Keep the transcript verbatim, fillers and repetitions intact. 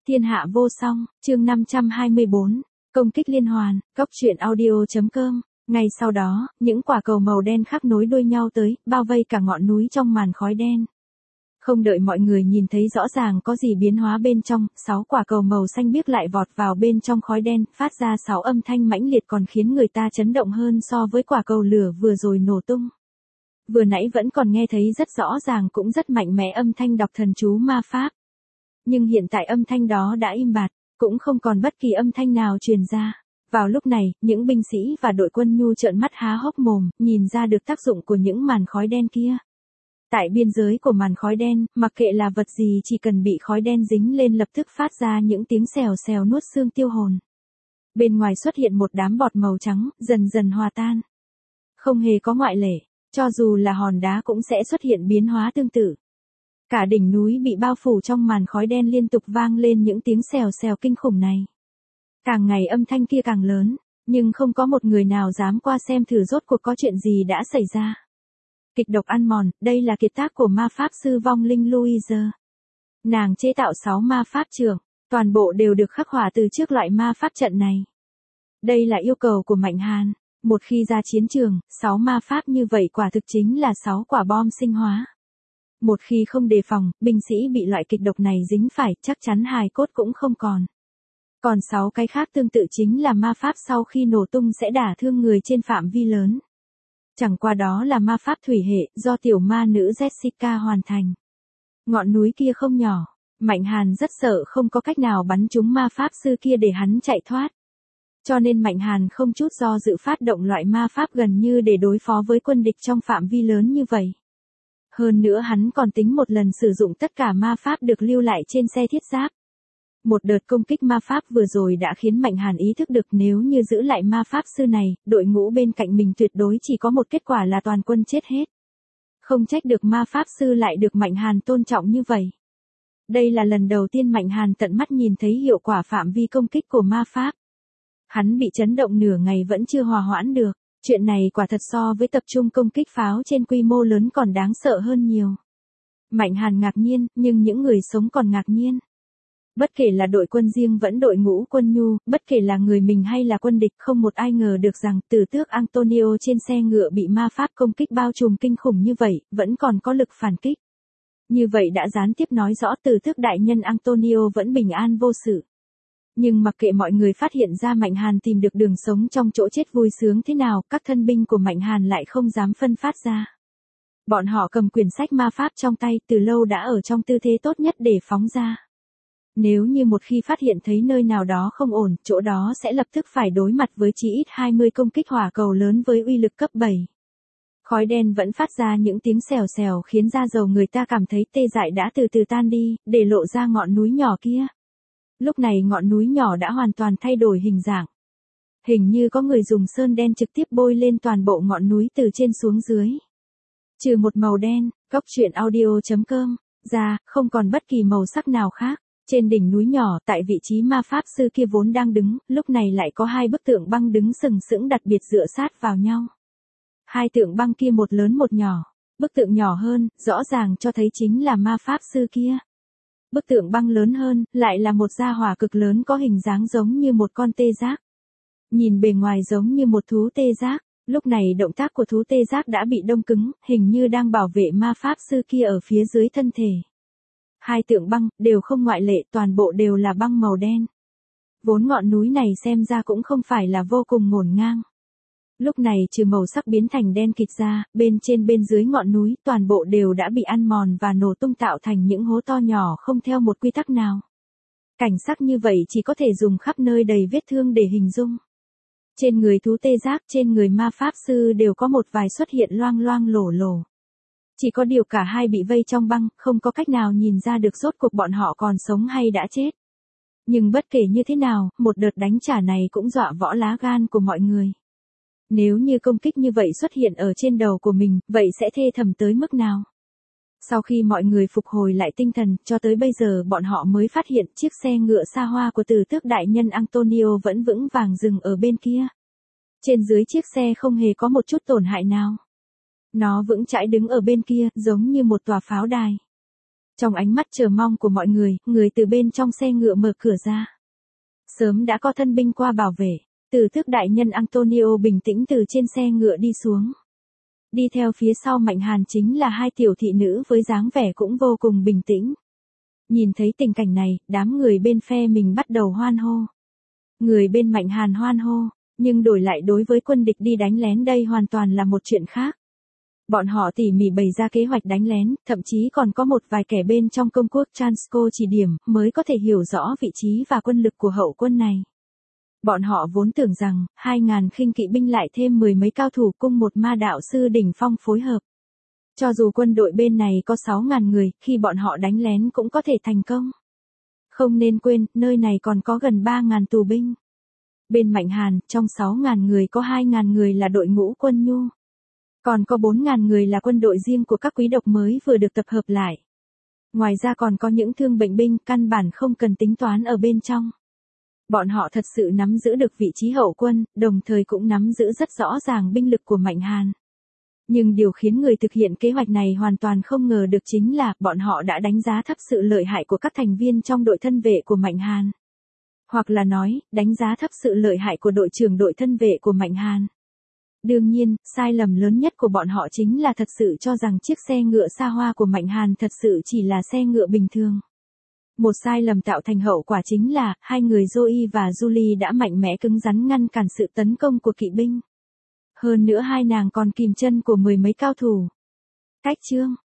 Thiên hạ vô song, chương năm trăm hai mươi bốn, công kích liên hoàn, cốc truyện audio.com. Ngay sau đó, những quả cầu màu đen khác nối đuôi nhau tới, bao vây cả ngọn núi trong màn khói đen. Không đợi mọi người nhìn thấy rõ ràng có gì biến hóa bên trong, sáu quả cầu màu xanh biếc lại vọt vào bên trong khói đen, phát ra sáu âm thanh mãnh liệt còn khiến người ta chấn động hơn so với quả cầu lửa vừa rồi nổ tung. Vừa nãy vẫn còn nghe thấy rất rõ ràng cũng rất mạnh mẽ âm thanh đọc thần chú ma pháp. Nhưng hiện tại âm thanh đó đã im bặt, cũng không còn bất kỳ âm thanh nào truyền ra. Vào lúc này, những binh sĩ và đội quân nhu trợn mắt há hốc mồm, nhìn ra được tác dụng của những màn khói đen kia. Tại biên giới của màn khói đen, mặc kệ là vật gì chỉ cần bị khói đen dính lên lập tức phát ra những tiếng xèo xèo nuốt xương tiêu hồn. Bên ngoài xuất hiện một đám bọt màu trắng, dần dần hòa tan. Không hề có ngoại lệ, cho dù là hòn đá cũng sẽ xuất hiện biến hóa tương tự. Cả đỉnh núi bị bao phủ trong màn khói đen liên tục vang lên những tiếng xèo xèo kinh khủng này. Càng ngày âm thanh kia càng lớn, nhưng không có một người nào dám qua xem thử rốt cuộc có chuyện gì đã xảy ra. Kịch độc ăn mòn, đây là kiệt tác của ma pháp sư vong linh Louise. Nàng chế tạo sáu ma pháp trường, toàn bộ đều được khắc họa từ trước loại ma pháp trận này. Đây là yêu cầu của Mạnh Hàn, một khi ra chiến trường, sáu ma pháp như vậy quả thực chính là sáu quả bom sinh hóa. Một khi không đề phòng, binh sĩ bị loại kịch độc này dính phải, chắc chắn hài cốt cũng không còn. Còn sáu cái khác tương tự chính là ma pháp sau khi nổ tung sẽ đả thương người trên phạm vi lớn. Chẳng qua đó là ma pháp thủy hệ, do tiểu ma nữ Jessica hoàn thành. Ngọn núi kia không nhỏ, Mạnh Hàn rất sợ không có cách nào bắn trúng ma pháp sư kia để hắn chạy thoát. Cho nên Mạnh Hàn không chút do dự phát động loại ma pháp gần như để đối phó với quân địch trong phạm vi lớn như vậy. Hơn nữa hắn còn tính một lần sử dụng tất cả ma pháp được lưu lại trên xe thiết giáp. Một đợt công kích ma pháp vừa rồi đã khiến Mạnh Hàn ý thức được nếu như giữ lại ma pháp sư này, đội ngũ bên cạnh mình tuyệt đối chỉ có một kết quả là toàn quân chết hết. Không trách được ma pháp sư lại được Mạnh Hàn tôn trọng như vậy. Đây là lần đầu tiên Mạnh Hàn tận mắt nhìn thấy hiệu quả phạm vi công kích của ma pháp. Hắn bị chấn động nửa ngày vẫn chưa hòa hoãn được, chuyện này quả thật so với tập trung công kích pháo trên quy mô lớn còn đáng sợ hơn nhiều. Mạnh Hàn ngạc nhiên, nhưng những người sống còn ngạc nhiên. Bất kể là đội quân riêng vẫn đội ngũ quân nhu, bất kể là người mình hay là quân địch, không một ai ngờ được rằng tử tước Antonio trên xe ngựa bị ma pháp công kích bao trùm kinh khủng như vậy, vẫn còn có lực phản kích. Như vậy đã gián tiếp nói rõ tử tước đại nhân Antonio vẫn bình an vô sự. Nhưng mặc kệ mọi người phát hiện ra Mạnh Hàn tìm được đường sống trong chỗ chết vui sướng thế nào, các thân binh của Mạnh Hàn lại không dám phân phát ra. Bọn họ cầm quyển sách ma pháp trong tay, từ lâu đã ở trong tư thế tốt nhất để phóng ra. Nếu như một khi phát hiện thấy nơi nào đó không ổn, chỗ đó sẽ lập tức phải đối mặt với chí ít hai mươi công kích hỏa cầu lớn với uy lực cấp bảy. Khói đen vẫn phát ra những tiếng xèo xèo khiến da dầu người ta cảm thấy tê dại đã từ từ tan đi, để lộ ra ngọn núi nhỏ kia. Lúc này ngọn núi nhỏ đã hoàn toàn thay đổi hình dạng. Hình như có người dùng sơn đen trực tiếp bôi lên toàn bộ ngọn núi từ trên xuống dưới. Trừ một màu đen, cốc truyện audio.com, ra, không còn bất kỳ màu sắc nào khác. Trên đỉnh núi nhỏ, tại vị trí ma pháp sư kia vốn đang đứng, lúc này lại có hai bức tượng băng đứng sừng sững đặc biệt dựa sát vào nhau. Hai tượng băng kia một lớn một nhỏ. Bức tượng nhỏ hơn, rõ ràng cho thấy chính là ma pháp sư kia. Bức tượng băng lớn hơn, lại là một gia hỏa cực lớn có hình dáng giống như một con tê giác. Nhìn bề ngoài giống như một thú tê giác, lúc này động tác của thú tê giác đã bị đông cứng, hình như đang bảo vệ ma pháp sư kia ở phía dưới thân thể. Hai tượng băng, đều không ngoại lệ, toàn bộ đều là băng màu đen. Vốn ngọn núi này xem ra cũng không phải là vô cùng ngổn ngang. Lúc này trừ màu sắc biến thành đen kịt ra, bên trên bên dưới ngọn núi, toàn bộ đều đã bị ăn mòn và nổ tung tạo thành những hố to nhỏ không theo một quy tắc nào. Cảnh sắc như vậy chỉ có thể dùng khắp nơi đầy vết thương để hình dung. Trên người thú tê giác, trên người ma pháp sư đều có một vài xuất hiện loang loang lổ lổ. Chỉ có điều cả hai bị vây trong băng, không có cách nào nhìn ra được rốt cuộc bọn họ còn sống hay đã chết. Nhưng bất kể như thế nào, một đợt đánh trả này cũng dọa võ lá gan của mọi người. Nếu như công kích như vậy xuất hiện ở trên đầu của mình, vậy sẽ thê thảm tới mức nào? Sau khi mọi người phục hồi lại tinh thần, cho tới bây giờ bọn họ mới phát hiện chiếc xe ngựa xa hoa của tử tước đại nhân Antonio vẫn vững vàng dừng ở bên kia. Trên dưới chiếc xe không hề có một chút tổn hại nào. Nó vững chãi đứng ở bên kia, giống như một tòa pháo đài. Trong ánh mắt chờ mong của mọi người, người từ bên trong xe ngựa mở cửa ra. Sớm đã có thân binh qua bảo vệ. Từ Tước đại nhân Antonio bình tĩnh từ trên xe ngựa đi xuống. Đi theo phía sau Mạnh Hàn chính là hai tiểu thị nữ với dáng vẻ cũng vô cùng bình tĩnh. Nhìn thấy tình cảnh này, đám người bên phe mình bắt đầu hoan hô. Người bên Mạnh Hàn hoan hô, nhưng đổi lại đối với quân địch đi đánh lén đây hoàn toàn là một chuyện khác. Bọn họ tỉ mỉ bày ra kế hoạch đánh lén, thậm chí còn có một vài kẻ bên trong công quốc Transco chỉ điểm mới có thể hiểu rõ vị trí và quân lực của hậu quân này. Bọn họ vốn tưởng rằng, hai ngàn khinh kỵ binh lại thêm mười mấy cao thủ cung một ma đạo sư đỉnh phong phối hợp. Cho dù quân đội bên này có sáu ngàn người, khi bọn họ đánh lén cũng có thể thành công. Không nên quên, nơi này còn có gần ba ngàn tù binh. Bên Mạnh Hàn, trong sáu ngàn người có hai ngàn người là đội ngũ quân nhu. Còn có bốn ngàn người là quân đội riêng của các quý độc mới vừa được tập hợp lại. Ngoài ra còn có những thương bệnh binh căn bản không cần tính toán ở bên trong. Bọn họ thật sự nắm giữ được vị trí hậu quân, đồng thời cũng nắm giữ rất rõ ràng binh lực của Mạnh Hàn. Nhưng điều khiến người thực hiện kế hoạch này hoàn toàn không ngờ được chính là bọn họ đã đánh giá thấp sự lợi hại của các thành viên trong đội thân vệ của Mạnh Hàn. Hoặc là nói, đánh giá thấp sự lợi hại của đội trưởng đội thân vệ của Mạnh Hàn. Đương nhiên, sai lầm lớn nhất của bọn họ chính là thật sự cho rằng chiếc xe ngựa xa hoa của Mạnh Hàn thật sự chỉ là xe ngựa bình thường. Một sai lầm tạo thành hậu quả chính là, hai người Zoe và Julie đã mạnh mẽ cứng rắn ngăn cản sự tấn công của kỵ binh. Hơn nữa hai nàng còn kìm chân của mười mấy cao thủ. Cách chương